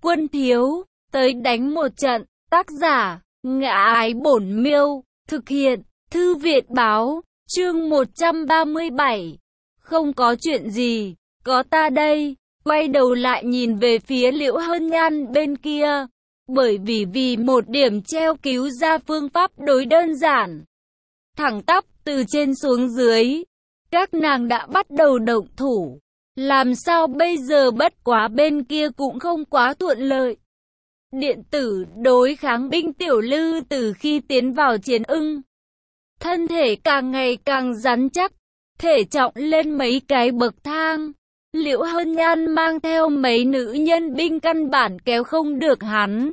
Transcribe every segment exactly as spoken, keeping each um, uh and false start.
quân thiếu, tới đánh một trận. Tác giả, Ngã Ái Bổn Miêu, thực hiện, Thư Viện Báo, chương một trăm ba mươi bảy. Không có chuyện gì, có ta đây. Quay đầu lại nhìn về phía Liễu Hân Nhan bên kia, bởi vì vì một điểm treo cứu ra phương pháp đối đơn giản. Thẳng tắp từ trên xuống dưới, các nàng đã bắt đầu động thủ. Làm sao bây giờ, bất quá bên kia cũng không quá thuận lợi. Điện tử đối kháng binh Tiểu Lư từ khi tiến vào chiến ưng, thân thể càng ngày càng rắn chắc, thể trọng lên mấy cái bậc thang. Liễu Hân Nhan mang theo mấy nữ nhân binh căn bản kéo không được hắn.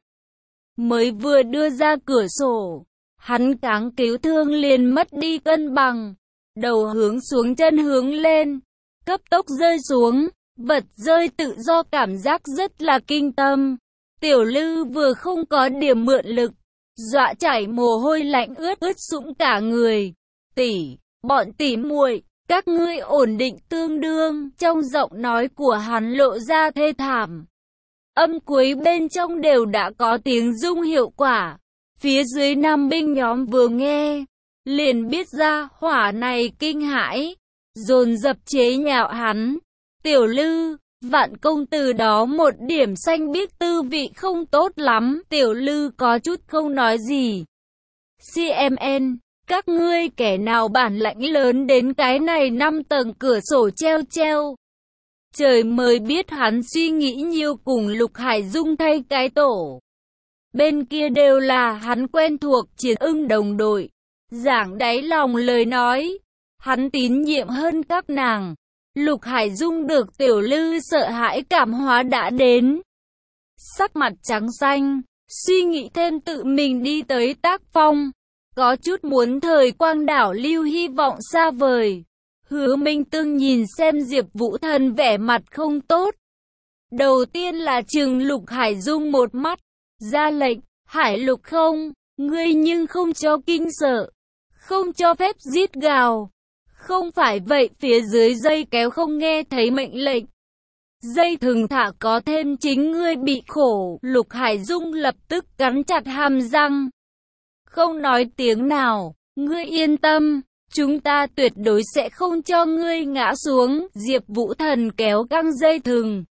Mới vừa đưa ra cửa sổ, hắn cáng cứu thương liền mất đi cân bằng, đầu hướng xuống chân hướng lên, cấp tốc rơi xuống, vật rơi tự do, cảm giác rất là kinh tâm. Tiểu Lư vừa không có điểm mượn lực, dọa chảy mồ hôi lạnh ướt ướt sũng cả người. Tỷ, bọn tỷ muội, các ngươi ổn định tương đương, trong giọng nói của hắn lộ ra thê thảm. Âm cuối bên trong đều đã có tiếng rung hiệu quả. Phía dưới nam binh nhóm vừa nghe, liền biết ra hỏa này kinh hãi, dồn dập chế nhạo hắn. Tiểu Lư, vạn công từ đó một điểm xanh biếc tư vị không tốt lắm. Tiểu Lư có chút không nói gì. xê em en, các ngươi kẻ nào bản lãnh lớn đến cái này năm tầng cửa sổ treo treo. Trời mới biết hắn suy nghĩ nhiều, cùng Lục Hải Dung thay cái tổ. Bên kia đều là hắn quen thuộc chiến ưng đồng đội. Giảng đáy lòng lời nói, hắn tín nhiệm hơn các nàng. Lục Hải Dung được Tiểu Lư sợ hãi cảm hóa đã đến. Sắc mặt trắng xanh, suy nghĩ thêm tự mình đi tới tác phong. Có chút muốn thời quang đảo lưu hy vọng xa vời. Hứa Minh Tương nhìn xem Diệp Vũ Thần vẻ mặt không tốt. Đầu tiên là trừng Lục Hải Dung một mắt, ra lệnh, Hải Lục không, ngươi nhưng không cho kinh sợ, không cho phép giết gào. Không phải vậy phía dưới dây kéo không nghe thấy mệnh lệnh. Dây thừng thả có thêm chính ngươi bị khổ. Lục Hải Dung lập tức cắn chặt hàm răng, không nói tiếng nào. Ngươi yên tâm, chúng ta tuyệt đối sẽ không cho ngươi ngã xuống. Diệp Vũ Thần kéo căng dây thừng,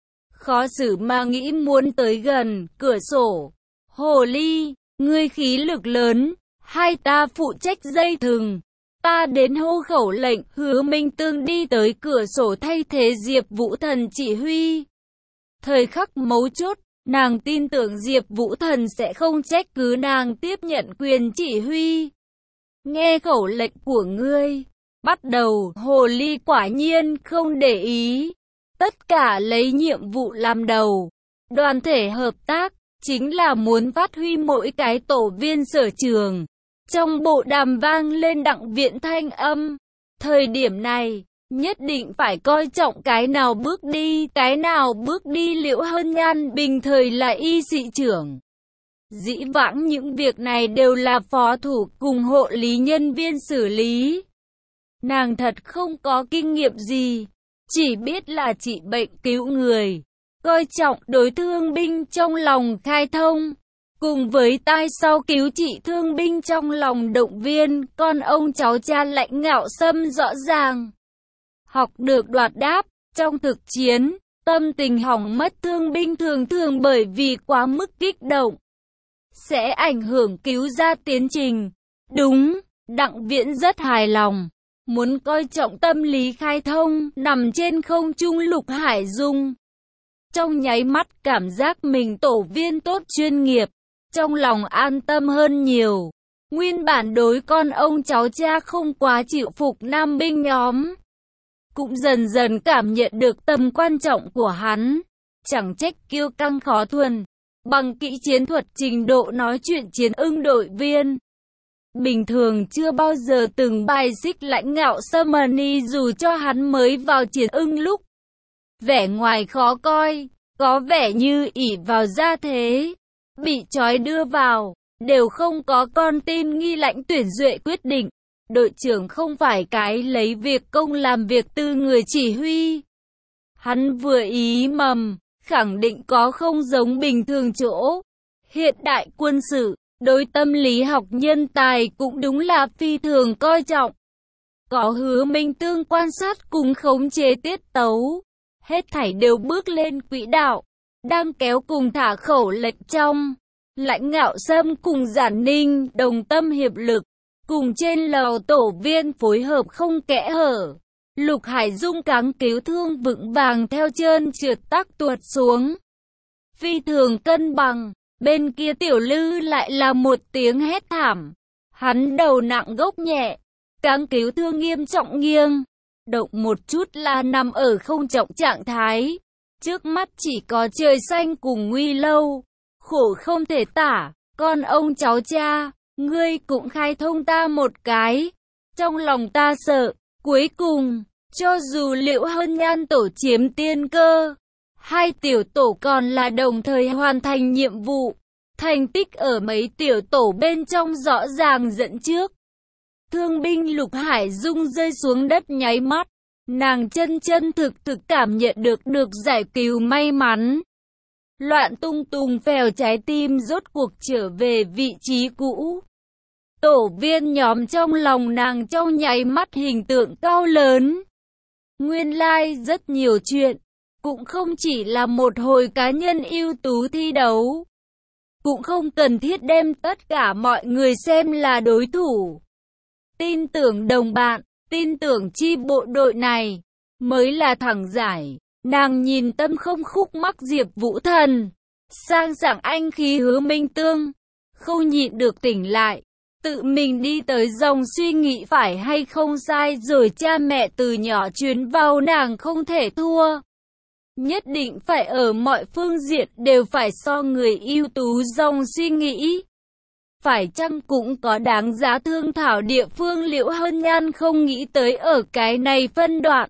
khó xử mà nghĩ muốn tới gần cửa sổ. Hồ ly, ngươi khí lực lớn, hai ta phụ trách dây thừng. Ta đến hô khẩu lệnh. Hứa Minh Tương đi tới cửa sổ thay thế Diệp Vũ Thần chỉ huy. Thời khắc mấu chốt, nàng tin tưởng Diệp Vũ Thần sẽ không trách cứ nàng tiếp nhận quyền chỉ huy. Nghe khẩu lệnh của ngươi, bắt đầu. Hồ ly quả nhiên không để ý, tất cả lấy nhiệm vụ làm đầu. Đoàn thể hợp tác, chính là muốn phát huy mỗi cái tổ viên sở trường. Trong bộ đàm vang lên Đặng Viễn thanh âm. Thời điểm này, nhất định phải coi trọng cái nào bước đi, cái nào bước đi. Liễu Hân Nhan bình thời là y sĩ trưởng. Dĩ vãng những việc này đều là phó thủ cùng hộ lý nhân viên xử lý. Nàng thật không có kinh nghiệm gì, chỉ biết là trị bệnh cứu người, coi trọng đối thương binh trong lòng khai thông. Cùng với tai sau cứu trị thương binh trong lòng động viên, con ông cháu cha lãnh ngạo xâm rõ ràng. Học được đoạt đáp, trong thực chiến, tâm tình hỏng mất thương binh thường thường bởi vì quá mức kích động, sẽ ảnh hưởng cứu ra tiến trình. Đúng, Đặng Viễn rất hài lòng, muốn coi trọng tâm lý khai thông, nằm trên không trung Lục Hải Dung. Trong nháy mắt cảm giác mình tổ viên tốt chuyên nghiệp. Trong lòng an tâm hơn nhiều. Nguyên bản đối con ông cháu cha không quá chịu phục nam binh nhóm, cũng dần dần cảm nhận được tầm quan trọng của hắn. Chẳng trách kiêu căng khó thuần, bằng kỹ chiến thuật trình độ nói chuyện chiến ưng đội viên. Bình thường chưa bao giờ từng bài xích lãnh ngạo Samani, dù cho hắn mới vào chiến ưng lúc vẻ ngoài khó coi, có vẻ như ỷ vào gia thế, bị trói đưa vào, đều không có con tin nghi. Lãnh Tuyển Duệ quyết định, đội trưởng không phải cái lấy việc công làm việc tư người chỉ huy. Hắn vừa ý mầm, khẳng định có không giống bình thường chỗ. Hiện đại quân sự, đối tâm lý học nhân tài cũng đúng là phi thường coi trọng. Có Hứa Minh Tương quan sát cùng khống chế tiết tấu, hết thảy đều bước lên quỹ đạo, đang kéo cùng thả khẩu lệnh trong. Lãnh Ngạo Sâm cùng Giản Ninh đồng tâm hiệp lực, cùng trên lầu tổ viên phối hợp không kẽ hở. Lục Hải Dung cáng cứu thương vững vàng theo trơn trượt tắc tuột xuống. Phi thường cân bằng, bên kia Tiểu Lư lại là một tiếng hét thảm. Hắn đầu nặng gốc nhẹ, cáng cứu thương nghiêm trọng nghiêng. Động một chút là nằm ở không trọng trạng thái. Trước mắt chỉ có trời xanh cùng nguy lâu. Khổ không thể tả, con ông cháu cha, ngươi cũng khai thông ta một cái. Trong lòng ta sợ, cuối cùng, cho dù Liễu Hân Nhan tổ chiếm tiên cơ, hai tiểu tổ còn là đồng thời hoàn thành nhiệm vụ. Thành tích ở mấy tiểu tổ bên trong rõ ràng dẫn trước. Thương binh Lục Hải Dung rơi xuống đất nháy mắt. Nàng chân chân thực thực cảm nhận được được giải cứu may mắn. Loạn tung tung phèo trái tim rốt cuộc trở về vị trí cũ. Tổ viên nhóm trong lòng nàng trong nháy mắt hình tượng cao lớn. Nguyên lai like rất nhiều chuyện, cũng không chỉ là một hồi cá nhân ưu tú thi đấu. Cũng không cần thiết đem tất cả mọi người xem là đối thủ. Tin tưởng đồng bạn, tin tưởng chi bộ đội này, mới là thẳng giải. Nàng nhìn tâm không khúc mắc Diệp Vũ Thần, sang sảng anh khí Hứa Minh Tương, không nhịn được tỉnh lại, tự mình đi tới dòng suy nghĩ phải hay không sai rồi cha mẹ từ nhỏ truyền vào nàng không thể thua. Nhất định phải ở mọi phương diện đều phải so người ưu tú dòng suy nghĩ. Phải chăng cũng có đáng giá thương thảo địa phương Liễu Hân Nhan không nghĩ tới ở cái này phân đoạn.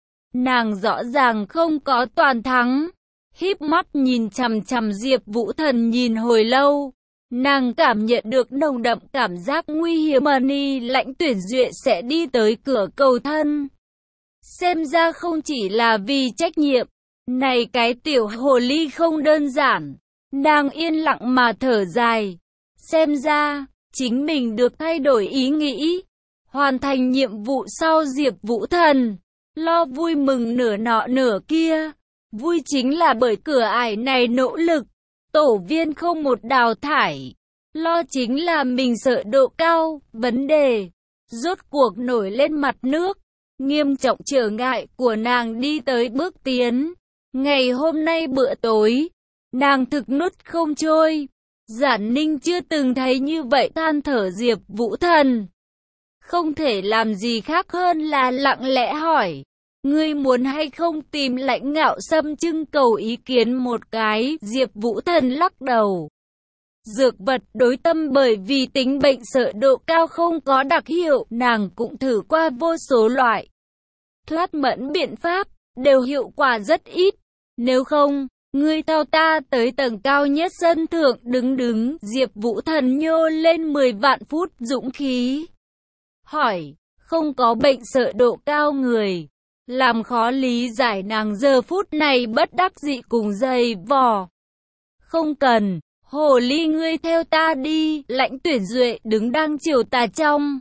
Nàng rõ ràng không có toàn thắng. Híp mắt nhìn chằm chằm Diệp Vũ Thần nhìn hồi lâu. Nàng cảm nhận được nồng đậm cảm giác nguy hiểm Mani Lãnh Tuyển Duệ sẽ đi tới cửa cầu thân. Xem ra không chỉ là vì trách nhiệm. Này cái tiểu hồ ly không đơn giản. Nàng yên lặng mà thở dài. Xem ra, chính mình được thay đổi ý nghĩ. Hoàn thành nhiệm vụ sau Diệp Vũ Thần. Lo vui mừng nửa nọ nửa kia. Vui chính là bởi cửa ải này nỗ lực. Tổ viên không một đào thải. Lo chính là mình sợ độ cao, vấn đề. Rốt cuộc nổi lên mặt nước. Nghiêm trọng trở ngại của nàng đi tới bước tiến. Ngày hôm nay bữa tối, nàng thực nuốt không trôi. Giản Ninh chưa từng thấy như vậy than thở Diệp Vũ Thần. Không thể làm gì khác hơn là lặng lẽ hỏi. Ngươi muốn hay không tìm Lãnh Ngạo Sâm trưng cầu ý kiến một cái? Diệp Vũ Thần lắc đầu. Dược vật đối tâm bởi vì tính bệnh sợ độ cao không có đặc hiệu. Nàng cũng thử qua vô số loại thoát mẫn biện pháp, đều hiệu quả rất ít. Nếu không, ngươi theo ta tới tầng cao nhất sân thượng đứng đứng. Diệp Vũ Thần nhô lên mười vạn phút dũng khí. Hỏi, không có bệnh sợ độ cao người. Làm khó lý giải nàng giờ phút này bất đắc dĩ cùng dày vò. Không cần, hồ ly ngươi theo ta đi. Lãnh Tuyển Duệ đứng đang chiều tà trong.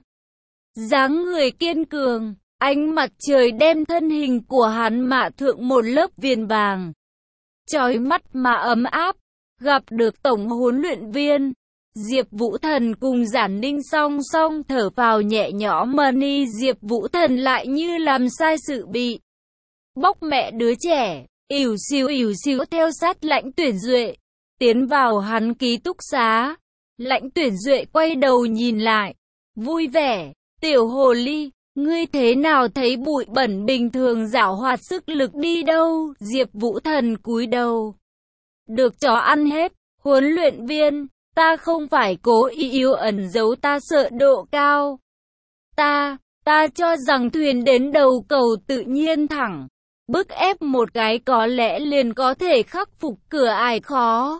Dáng người kiên cường, ánh mặt trời đem thân hình của hắn mạ thượng một lớp viền vàng. Chói mắt mà ấm áp, gặp được tổng huấn luyện viên. Diệp Vũ Thần cùng Giản Ninh song song thở phào nhẹ nhõm. Mani Diệp Vũ Thần lại như làm sai sự bị bóc mẹ đứa trẻ, ỉu xìu ỉu xìu theo sát Lãnh Tuyển Duệ, tiến vào hắn ký túc xá. Lãnh Tuyển Duệ quay đầu nhìn lại, vui vẻ, tiểu hồ ly, ngươi thế nào thấy bụi bẩn bình thường giảo hoạt sức lực đi đâu? Diệp Vũ Thần cúi đầu. Được chó ăn hết, huấn luyện viên. Ta không phải cố ý yếu ẩn giấu ta sợ độ cao. Ta, ta cho rằng thuyền đến đầu cầu tự nhiên thẳng. Bức ép một cái có lẽ liền có thể khắc phục cửa ải khó.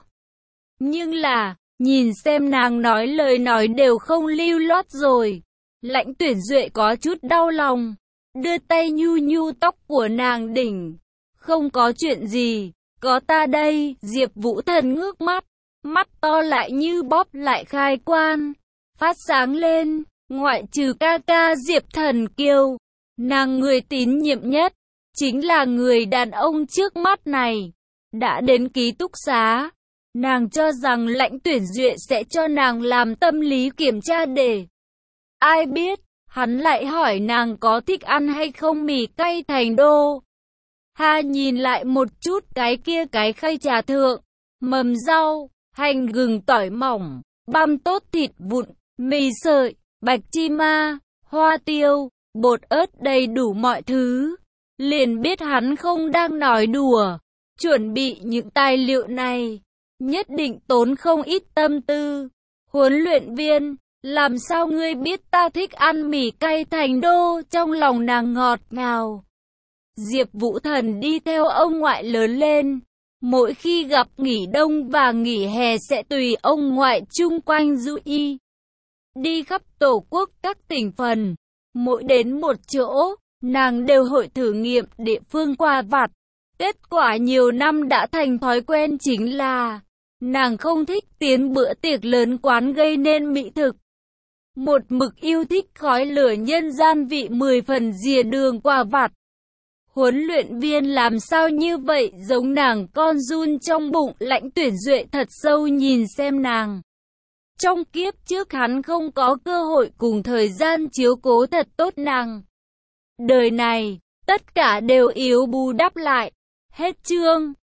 Nhưng là, nhìn xem nàng nói lời nói đều không lưu loát rồi. Lãnh Tuyển Duệ có chút đau lòng. Đưa tay nhu nhu tóc của nàng đỉnh. Không có chuyện gì. Có ta đây, Diệp Vũ Thần ngước mắt, mắt to lại như bóp lại khai quan, phát sáng lên, ngoại trừ ca ca Diệp Thần Kiều, nàng người tín nhiệm nhất, chính là người đàn ông trước mắt này. Đã đến ký túc xá, nàng cho rằng Lãnh Tuyển Duệ sẽ cho nàng làm tâm lý kiểm tra để. Ai biết, hắn lại hỏi nàng có thích ăn hay không mì cay Thành Đô. Ha nhìn lại một chút cái kia cái khay trà thượng, mầm rau, hành gừng tỏi mỏng, băm tốt thịt vụn, mì sợi, bạch chi ma, hoa tiêu, bột ớt đầy đủ mọi thứ. Liền biết hắn không đang nói đùa, chuẩn bị những tài liệu này, nhất định tốn không ít tâm tư. Huấn luyện viên, làm sao ngươi biết ta thích ăn mì cay Thành Đô? Trong lòng nàng ngọt ngào. Diệp Vũ Thần đi theo ông ngoại lớn lên, mỗi khi gặp nghỉ đông và nghỉ hè sẽ tùy ông ngoại chung quanh du y, đi khắp tổ quốc các tỉnh phần. Mỗi đến một chỗ, nàng đều hội thử nghiệm địa phương quà vặt. Kết quả nhiều năm đã thành thói quen chính là nàng không thích tiến bữa tiệc lớn quán gây nên mỹ thực. Một mực yêu thích khói lửa nhân gian vị mười phần dìa đường quà vặt. Huấn luyện viên làm sao như vậy, giống nàng con run trong bụng. Lãnh Tuyển Duệ thật sâu nhìn xem nàng. Trong kiếp trước hắn không có cơ hội cùng thời gian chiếu cố thật tốt nàng. Đời này, tất cả đều yếu bù đắp lại. Hết chương.